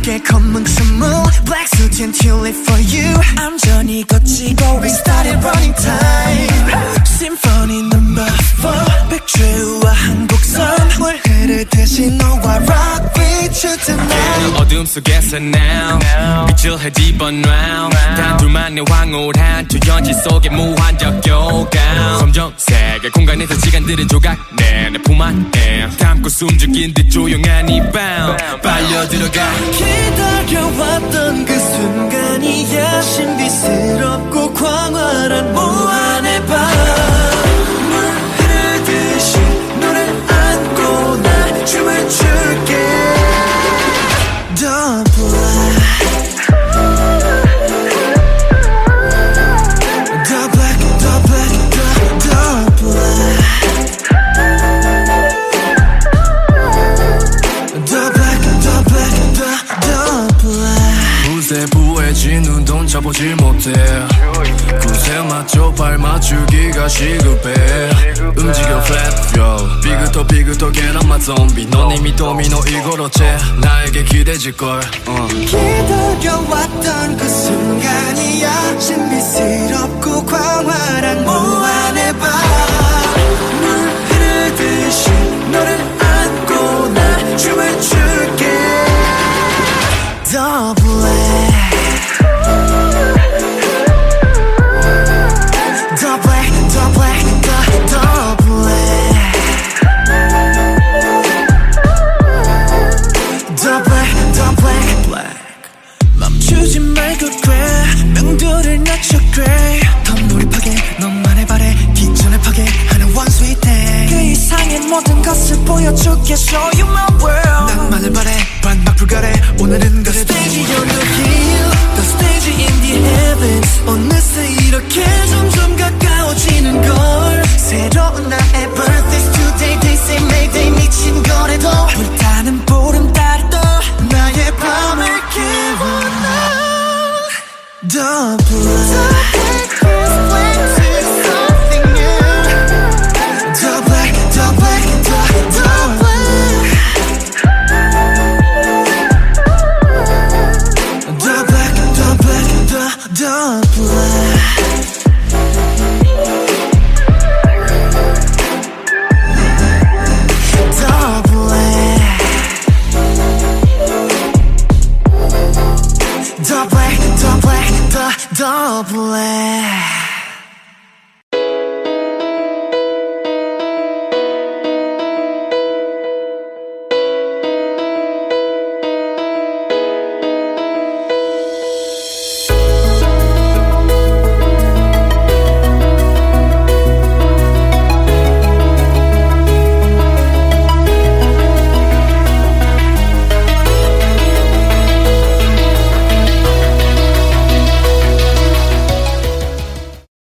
붉게 검은 춤을 Black suit until it for you 암전이 거치고 We started running time Symphony number 4 백주와 한국선 월해를 대신 너와 rock with you tonight 어둠 속에서 now 빛을 헤집어놔 단둘만 내 황홀한 조연지 속에 무한적 교감 검정색의 공간에서 시간들은 조각내 내 품 안에 감고 숨죽인 듯 조용한 이 밤 빨려들어가 기다려왔던 그 순간이야 신비스럽고 광활한 무한의 밤 물 흐르듯이 너를 안고 나 춤을 출게 The black The black, the black, the black The black, the black, the black 부세 부해진 눈동자 보질 못해 구세 맞춰 발 맞추기가 시급해 움직여 flat yo 비그터 비그터 get on my zombie 넌 이미 도미노 이거로째 나에게 기대질걸 기다려왔던 그 순간이야 신비스럽고 광활한 무한의 밤 물 흐르듯이 너를 안고 나 춤을 출게 The black The black, the black, the black The black, the black, black 멈추지 말고 그래 명도를 낮춰 그래 더 몰입하게 너만의 발에 기존을 파괴하는 one sweet day 그 이상의 모든 것을 보여줄게 Show you my world 낭만을 바래 반박 불가래 오늘은 The stage you're looking The stage in the heavens 어느새 이렇게 점점 가까워지는 걸 새로운 나의 birthday's today They say mayday 미친 거래도 불타는 보름달이 떠 나의 밤을 깨워놔 The black is playing something new The black, the black, the black The black, the black, the black The black, the black, the black